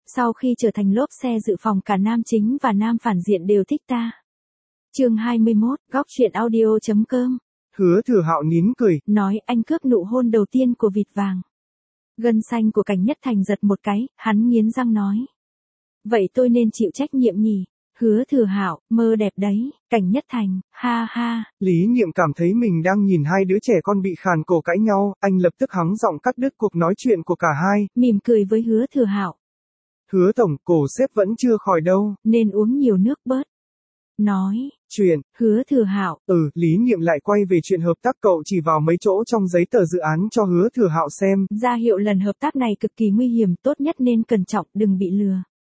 sau khi trở thành lốp xe dự phòng cả nam chính và nam phản diện đều thích ta. Chương 21, góc truyện audio.com. Hứa Thừa Hạo nín cười, nói anh cướp nụ hôn đầu tiên của vịt vàng. Gân xanh của Cảnh Nhất Thành giật một cái, hắn nghiến răng nói. Vậy tôi nên chịu trách nhiệm nhỉ? Hứa Thừa Hạo, mơ đẹp đấy. Cảnh Nhất Thành, ha ha. Lý Niệm cảm thấy mình đang nhìn hai đứa trẻ con bị khàn cổ cãi nhau, anh lập tức hắng giọng cắt đứt cuộc nói chuyện của cả hai. Mỉm cười với Hứa Thừa Hạo. Hứa tổng, cổ sếp vẫn chưa khỏi đâu. Nên uống nhiều nước bớt. Nói. Chuyện. Hứa Thừa Hạo. Lý Niệm lại quay về chuyện hợp tác, cậu chỉ vào mấy chỗ trong giấy tờ dự án cho Hứa Thừa Hạo xem. Ra hiệu lần hợp tác này cực kỳ nguy hiểm, tốt nhất nên cẩn trọng, đừng bị lừa.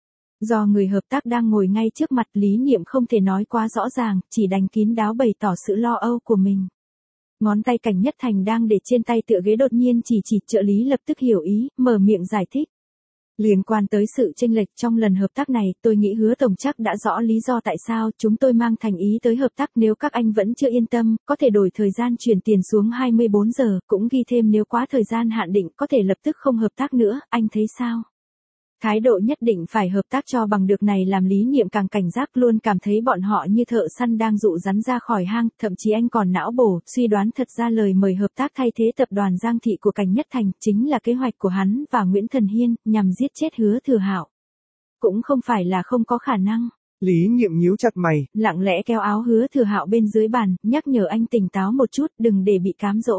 Do người hợp tác đang ngồi ngay trước mặt, Lý Niệm không thể nói quá rõ ràng, chỉ đành kín đáo bày tỏ sự lo âu của mình. Ngón tay Cảnh Nhất Thành đang để trên tay tựa ghế đột nhiên chỉ trợ lý lập tức hiểu ý, mở miệng giải thích. Liên quan tới sự chênh lệch trong lần hợp tác này, tôi nghĩ Hứa tổng chắc đã rõ lý do tại sao chúng tôi mang thành ý tới hợp tác. Nếu các anh vẫn chưa yên tâm, có thể đổi thời gian chuyển tiền xuống 24 giờ, cũng ghi thêm nếu quá thời gian hạn định có thể lập tức không hợp tác nữa, anh thấy sao? Thái độ nhất định phải hợp tác cho bằng được này làm Lý Niệm càng cảnh giác, luôn cảm thấy bọn họ như thợ săn đang dụ rắn ra khỏi hang, thậm chí anh còn não bổ, suy đoán thật ra lời mời hợp tác thay thế tập đoàn Giang Thị của Cảnh Nhất Thành chính là kế hoạch của hắn và Nguyễn Thần Hiên, nhằm giết chết Hứa Thừa Hạo. Cũng không phải là không có khả năng. Lý Niệm nhíu chặt mày, lặng lẽ kéo áo Hứa Thừa Hạo bên dưới bàn, nhắc nhở anh tỉnh táo một chút, đừng để bị cám dỗ.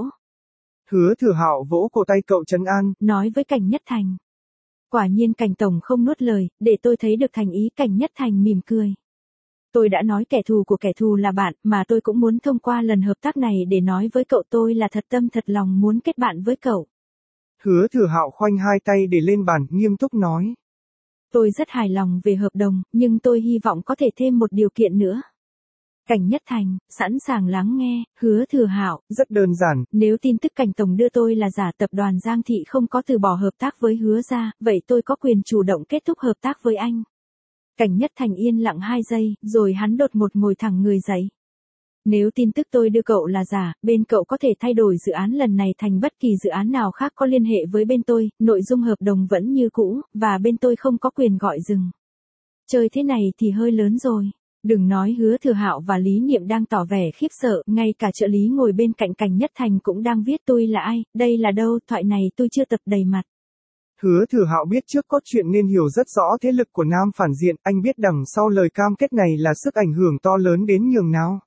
Hứa Thừa Hạo vỗ cổ tay cậu trấn an, nói với Cảnh Nhất Thành. Quả nhiên Cảnh tổng không nuốt lời, để tôi thấy được thành ý. Cảnh Nhất Thành mỉm cười. Tôi đã nói kẻ thù của kẻ thù là bạn, mà tôi cũng muốn thông qua lần hợp tác này để nói với cậu tôi là thật tâm thật lòng muốn kết bạn với cậu. Hứa Thừa Hạo khoanh hai tay để lên bàn, nghiêm túc nói. Tôi rất hài lòng về hợp đồng, nhưng tôi hy vọng có thể thêm một điều kiện nữa. Cảnh Nhất Thành, sẵn sàng lắng nghe. Hứa Thừa Hạo, rất đơn giản. Nếu tin tức Cảnh tổng đưa tôi là giả, tập đoàn Giang Thị không có từ bỏ hợp tác với Hứa gia, vậy tôi có quyền chủ động kết thúc hợp tác với anh. Cảnh Nhất Thành yên lặng 2 giây, rồi hắn đột ngột ngồi thẳng người dậy. Nếu tin tức tôi đưa cậu là giả, bên cậu có thể thay đổi dự án lần này thành bất kỳ dự án nào khác có liên hệ với bên tôi, nội dung hợp đồng vẫn như cũ, và bên tôi không có quyền gọi dừng. Chơi thế này thì hơi lớn rồi. Đừng nói Hứa Thừa Hạo và Lý Niệm đang tỏ vẻ khiếp sợ, ngay cả trợ lý ngồi bên cạnh Cảnh Nhất Thành cũng đang viết tôi là ai, đây là đâu, thoại này tôi chưa tập đầy mặt. Hứa Thừa Hạo biết trước cốt truyện nên hiểu rất rõ thế lực của nam phản diện, anh biết đằng sau lời cam kết này là sức ảnh hưởng to lớn đến nhường nào.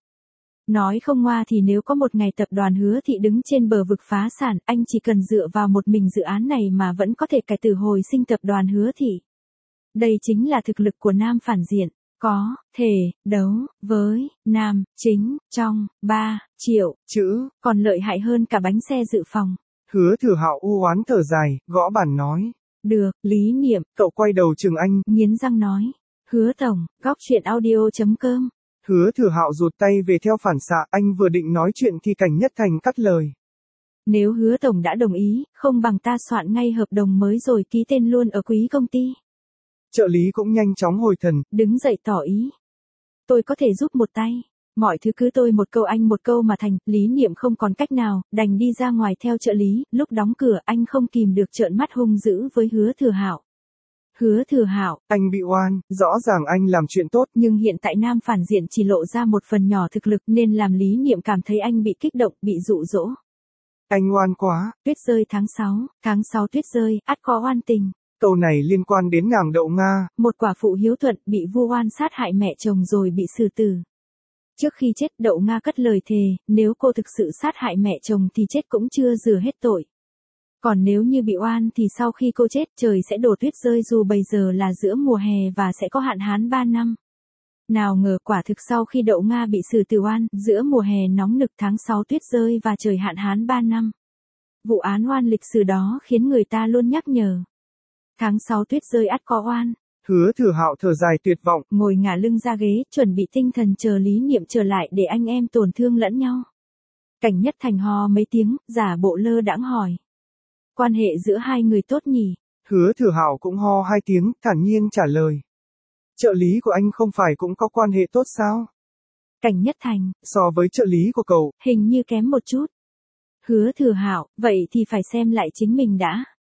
Nói không ngoa thì nếu có một ngày tập đoàn Hứa Thị đứng trên bờ vực phá sản, anh chỉ cần dựa vào một mình dự án này mà vẫn có thể cải tử hồi sinh tập đoàn Hứa Thị. Đây chính là thực lực của nam phản diện. Có thể đấu với nam chính trong 3 triệu chữ, còn lợi hại hơn cả bánh xe dự phòng. Hứa Thừa Hạo u oán thở dài, gõ bàn nói. Được, Lý Niệm. Cậu quay đầu chừng anh, nghiến răng nói. Hứa tổng, góc truyện audio.com. Hứa Thừa Hạo rụt tay về theo phản xạ, anh vừa định nói chuyện thì Cảnh Nhất Thành cắt lời. Nếu Hứa tổng đã đồng ý, không bằng ta soạn ngay hợp đồng mới rồi ký tên luôn ở quý công ty. Trợ lý cũng nhanh chóng hồi thần, đứng dậy tỏ ý. Tôi có thể giúp một tay. Mọi thứ cứ tôi một câu anh một câu mà thành. Lý Niệm không còn cách nào, đành đi ra ngoài theo trợ lý. Lúc đóng cửa anh không kìm được trợn mắt hung dữ với Hứa Thừa Hạo. Hứa Thừa Hạo, anh bị oan, rõ ràng anh làm chuyện tốt. Nhưng hiện tại nam phản diện chỉ lộ ra một phần nhỏ thực lực nên làm Lý Niệm cảm thấy anh bị kích động, bị dụ dỗ. Anh oan quá. Tuyết rơi tháng 6 tuyết rơi, ắt có oan tình. Câu này liên quan đến nàng Đậu Nga. Một quả phụ hiếu thuận bị vu oan sát hại mẹ chồng rồi bị xử tử. Trước khi chết Đậu Nga cất lời thề, nếu cô thực sự sát hại mẹ chồng thì chết cũng chưa rửa hết tội. Còn nếu như bị oan thì sau khi cô chết trời sẽ đổ tuyết rơi dù bây giờ là giữa mùa hè và sẽ có hạn hán 3 năm. Nào ngờ quả thực sau khi Đậu Nga bị xử tử oan, giữa mùa hè nóng nực tháng 6 tuyết rơi và trời hạn hán 3 năm. Vụ án oan lịch sử đó khiến người ta luôn nhắc nhở. Tháng 6 tuyết rơi ắt có oan. Hứa Thừa Hạo thở dài tuyệt vọng, ngồi ngả lưng ra ghế, chuẩn bị tinh thần chờ Lý Niệm trở lại để anh em tổn thương lẫn nhau. Cảnh Nhất Thành ho mấy tiếng, giả bộ lơ đãng hỏi. Quan hệ giữa hai người tốt nhỉ? Hứa Thừa Hạo cũng ho 2 tiếng, thản nhiên trả lời. Trợ lý của anh không phải cũng có quan hệ tốt sao? Cảnh Nhất Thành, so với trợ lý của cậu, hình như kém một chút. Hứa Thừa Hạo, vậy thì phải xem lại chính mình đã.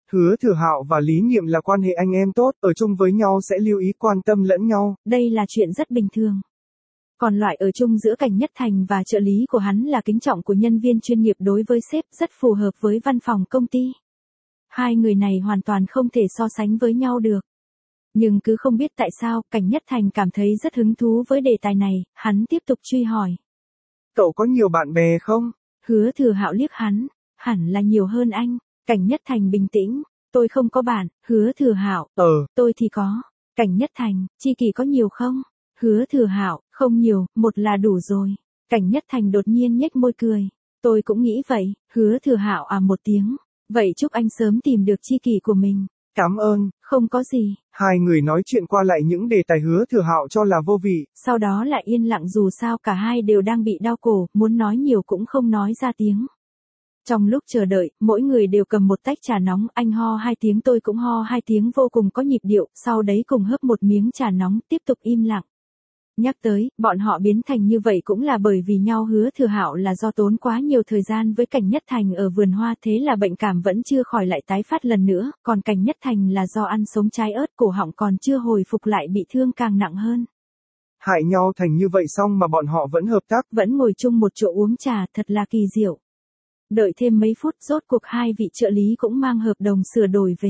Hứa Thừa Hạo và Lý Niệm là quan hệ anh em tốt, ở chung với nhau sẽ lưu ý quan tâm lẫn nhau. Đây là chuyện rất bình thường. Còn loại ở chung giữa Cảnh Nhất Thành và trợ lý của hắn là kính trọng của nhân viên chuyên nghiệp đối với sếp, rất phù hợp với văn phòng công ty. Hai người này hoàn toàn không thể so sánh với nhau được. Nhưng cứ không biết tại sao, Cảnh Nhất Thành cảm thấy rất hứng thú với đề tài này, hắn tiếp tục truy hỏi. Cậu có nhiều bạn bè không? Hứa Thừa Hạo liếc hắn, hẳn là nhiều hơn anh. Cảnh Nhất Thành bình tĩnh, tôi không có bạn. Hứa Thừa Hạo, tôi thì có. Cảnh Nhất Thành, tri kỷ có nhiều không? Hứa Thừa Hạo, không nhiều, một là đủ rồi. Cảnh Nhất Thành đột nhiên nhếch môi cười. Tôi cũng nghĩ vậy. Hứa Thừa Hạo một tiếng. Vậy chúc anh sớm tìm được tri kỷ của mình. Cảm ơn. Không có gì. Hai người nói chuyện qua lại những đề tài Hứa Thừa Hạo cho là vô vị. Sau đó lại yên lặng, dù sao cả hai đều đang bị đau cổ, muốn nói nhiều cũng không nói ra tiếng. Trong lúc chờ đợi, mỗi người đều cầm một tách trà nóng, anh ho 2 tiếng, tôi cũng ho 2 tiếng, vô cùng có nhịp điệu, sau đấy cùng hớp một miếng trà nóng, tiếp tục im lặng. Nhắc tới, bọn họ biến thành như vậy cũng là bởi vì nhau. Hứa Thừa Hạo là do tốn quá nhiều thời gian với Cảnh Nhất Thành ở vườn hoa, thế là bệnh cảm vẫn chưa khỏi lại tái phát lần nữa, còn Cảnh Nhất Thành là do ăn sống trái ớt, cổ họng còn chưa hồi phục lại bị thương càng nặng hơn. Hại nhau thành như vậy xong mà bọn họ vẫn hợp tác. Vẫn ngồi chung một chỗ uống trà, thật là kỳ diệu. Đợi thêm mấy phút, rốt cuộc hai vị trợ lý cũng mang hợp đồng sửa đổi về.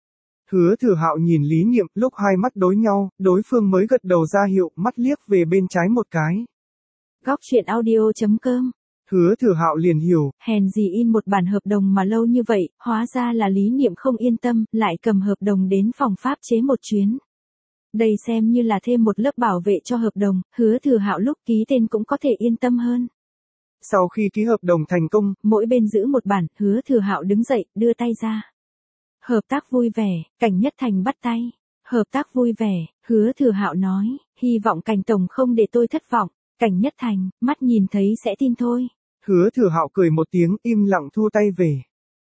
Hứa Thừa Hạo nhìn Lý Niệm, lúc hai mắt đối nhau, đối phương mới gật đầu ra hiệu, mắt liếc về bên trái một cái. Góc truyện audio.com. Hứa Thừa Hạo liền hiểu. Hèn gì in một bản hợp đồng mà lâu như vậy, hóa ra là Lý Niệm không yên tâm, lại cầm hợp đồng đến phòng pháp chế một chuyến. Đây xem như là thêm một lớp bảo vệ cho hợp đồng, Hứa Thừa Hạo lúc ký tên cũng có thể yên tâm hơn. Sau khi ký hợp đồng thành công, mỗi bên giữ một bản, Hứa Thừa Hạo đứng dậy, đưa tay ra. Hợp tác vui vẻ, Cảnh Nhất Thành bắt tay. Hợp tác vui vẻ, Hứa Thừa Hạo nói, hy vọng Cảnh tổng không để tôi thất vọng. Cảnh Nhất Thành, mắt nhìn thấy sẽ tin thôi. Hứa Thừa Hạo cười một tiếng, im lặng thu tay về.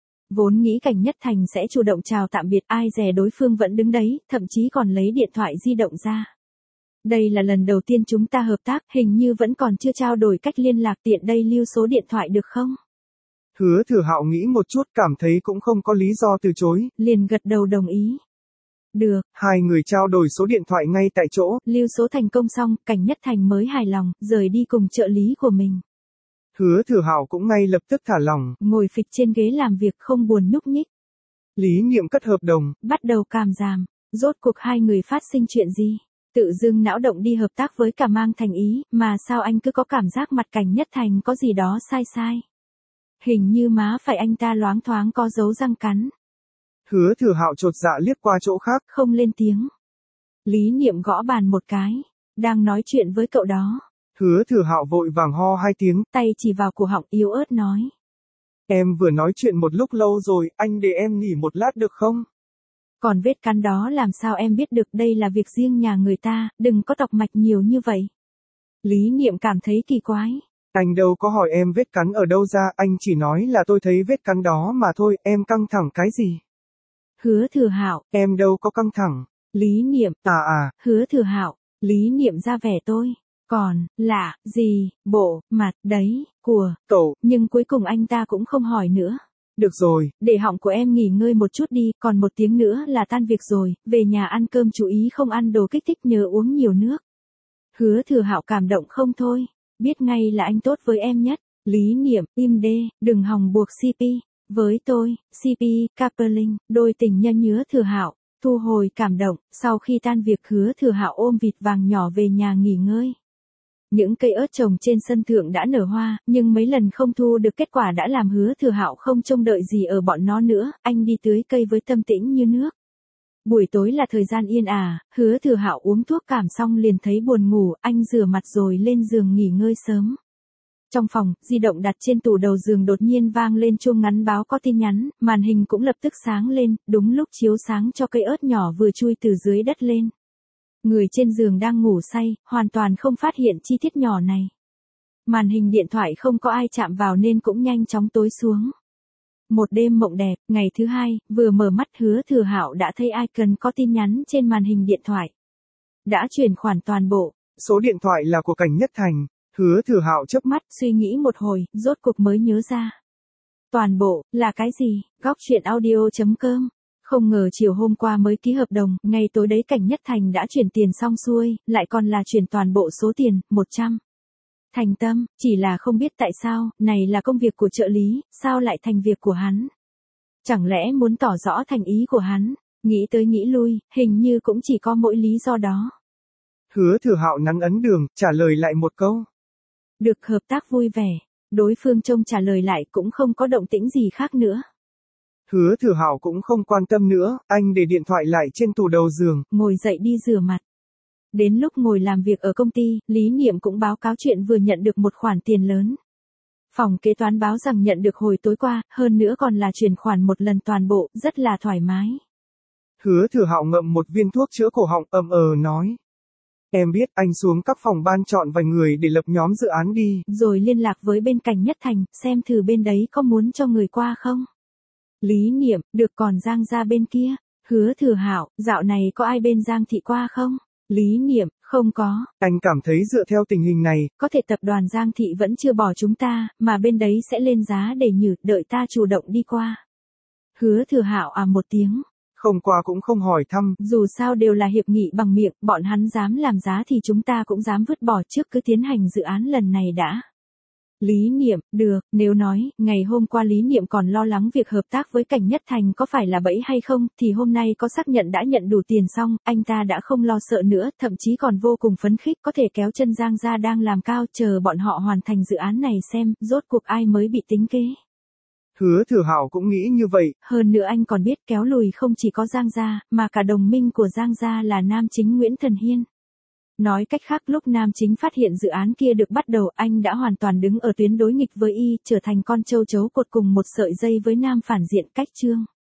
Vốn nghĩ Cảnh Nhất Thành sẽ chủ động chào tạm biệt, ai dè đối phương vẫn đứng đấy, thậm chí còn lấy điện thoại di động ra. Đây là lần đầu tiên chúng ta hợp tác, hình như vẫn còn chưa trao đổi cách liên lạc, tiện đây lưu số điện thoại được không? Hứa Thừa Hạo nghĩ một chút, cảm thấy cũng không có lý do từ chối, liền gật đầu đồng ý. Được. Hai người trao đổi số điện thoại ngay tại chỗ. Lưu số thành công xong, Cảnh Nhất Thành mới hài lòng, rời đi cùng trợ lý của mình. Hứa Thừa Hạo cũng ngay lập tức thả lỏng, ngồi phịch trên ghế làm việc không buồn nhúc nhích. Lý Niệm cất hợp đồng, bắt đầu cảm giảm, rốt cuộc hai người phát sinh chuyện gì? Tự dưng não động đi hợp tác với cả mang thành ý, mà sao anh cứ có cảm giác mặt Cảnh Nhất Thành có gì đó sai sai. Hình như má phải anh ta loáng thoáng có dấu răng cắn. Hứa Thừa Hạo chột dạ liếc qua chỗ khác, không lên tiếng. Lý Niệm gõ bàn một cái, đang nói chuyện với cậu đó. Hứa Thừa Hạo vội vàng ho 2 tiếng, tay chỉ vào cổ họng yếu ớt nói. Em vừa nói chuyện một lúc lâu rồi, anh để em nghỉ một lát được không? Còn vết cắn đó làm sao em biết được, đây là việc riêng nhà người ta, đừng có tọc mạch nhiều như vậy. Lý Niệm cảm thấy kỳ quái. Anh đâu có hỏi em vết cắn ở đâu ra, anh chỉ nói là tôi thấy vết cắn đó mà thôi, em căng thẳng cái gì? Hứa Thừa Hạo, em đâu có căng thẳng. Lý Niệm, Hứa Thừa Hạo, Lý Niệm ra vẻ tôi. Còn, lạ, gì, bộ, mặt, đấy, của, cậu. Nhưng cuối cùng anh ta cũng không hỏi nữa. Được rồi, để họng của em nghỉ ngơi một chút đi, còn 1 tiếng nữa là tan việc rồi, về nhà ăn cơm chú ý không ăn đồ kích thích, nhớ uống nhiều nước. Hứa Thừa Hạo cảm động không thôi, biết ngay là anh tốt với em nhất. Lý Niệm, im đê, đừng hòng buộc CP. Với tôi, CP, coupling, đôi tình nhân. Hứa Thừa Hạo thu hồi cảm động, sau khi tan việc Hứa Thừa Hạo ôm vịt vàng nhỏ về nhà nghỉ ngơi. Những cây ớt trồng trên sân thượng đã nở hoa, nhưng mấy lần không thu được kết quả đã làm Hứa Thừa Hạo không trông đợi gì ở bọn nó nữa, anh đi tưới cây với tâm tĩnh như nước. Buổi tối là thời gian yên ả, Hứa Thừa Hạo uống thuốc cảm xong liền thấy buồn ngủ, anh rửa mặt rồi lên giường nghỉ ngơi sớm. Trong phòng, di động đặt trên tủ đầu giường đột nhiên vang lên chuông ngắn báo có tin nhắn, màn hình cũng lập tức sáng lên, đúng lúc chiếu sáng cho cây ớt nhỏ vừa chui từ dưới đất lên. Người trên giường đang ngủ say, hoàn toàn không phát hiện chi tiết nhỏ này. Màn hình điện thoại không có ai chạm vào nên cũng nhanh chóng tối xuống. Một đêm mộng đẹp, ngày thứ hai, vừa mở mắt Hứa Thừa Hạo đã thấy icon có tin nhắn trên màn hình điện thoại. Đã chuyển khoản toàn bộ. Số điện thoại là của Cảnh Nhất Thành. Hứa Thừa Hạo chớp mắt, suy nghĩ một hồi, rốt cuộc mới nhớ ra. Toàn bộ, là cái gì? Góc chuyện audio.com. Không ngờ chiều hôm qua mới ký hợp đồng, ngay tối đấy Cảnh Nhất Thành đã chuyển tiền xong xuôi, lại còn là chuyển toàn bộ số tiền, 100. Thành tâm, chỉ là không biết tại sao, này là công việc của trợ lý, sao lại thành việc của hắn? Chẳng lẽ muốn tỏ rõ thành ý của hắn? Nghĩ tới nghĩ lui, hình như cũng chỉ có mỗi lý do đó. Hứa Thừa Hạo nắn ấn đường, trả lời lại một câu. Được hợp tác vui vẻ. Đối phương trông trả lời lại cũng không có động tĩnh gì khác nữa. Hứa Thừa Hạo cũng không quan tâm nữa, anh để điện thoại lại trên tủ đầu giường. Ngồi dậy đi rửa mặt. Đến lúc ngồi làm việc ở công ty, Lý Niệm cũng báo cáo chuyện vừa nhận được một khoản tiền lớn. Phòng kế toán báo rằng nhận được hồi tối qua, hơn nữa còn là chuyển khoản một lần toàn bộ, rất là thoải mái. Hứa Thừa Hạo ngậm một viên thuốc chữa cổ họng, nói. Em biết, anh xuống các phòng ban chọn vài người để lập nhóm dự án đi. Rồi liên lạc với bên Cảnh Nhất Thành, xem thử bên đấy có muốn cho người qua không. Lý Niệm, được, còn Giang gia bên kia. Hứa Thừa Hạo, dạo này có ai bên Giang thị qua không? Lý Niệm, không có. Anh cảm thấy dựa theo tình hình này, có thể tập đoàn Giang thị vẫn chưa bỏ chúng ta, mà bên đấy sẽ lên giá để nhử, đợi ta chủ động đi qua. Hứa Thừa Hạo một tiếng. Không qua cũng không hỏi thăm. Dù sao đều là hiệp nghị bằng miệng, bọn hắn dám làm giá thì chúng ta cũng dám vứt bỏ, trước cứ tiến hành dự án lần này đã. Lý Niệm, được, nếu nói, ngày hôm qua Lý Niệm còn lo lắng việc hợp tác với Cảnh Nhất Thành có phải là bẫy hay không, thì hôm nay có xác nhận đã nhận đủ tiền xong, anh ta đã không lo sợ nữa, thậm chí còn vô cùng phấn khích, có thể kéo chân Giang gia đang làm cao, chờ bọn họ hoàn thành dự án này xem, rốt cuộc ai mới bị tính kế. Hứa Thừa Hạo cũng nghĩ như vậy. Hơn nữa anh còn biết kéo lùi không chỉ có Giang gia, mà cả đồng minh của Giang gia là nam chính Nguyễn Thần Hiên. Nói cách khác, lúc nam chính phát hiện dự án kia được bắt đầu, anh đã hoàn toàn đứng ở tuyến đối nghịch với y, trở thành con châu chấu cột cùng một sợi dây với nam phản diện cách chương.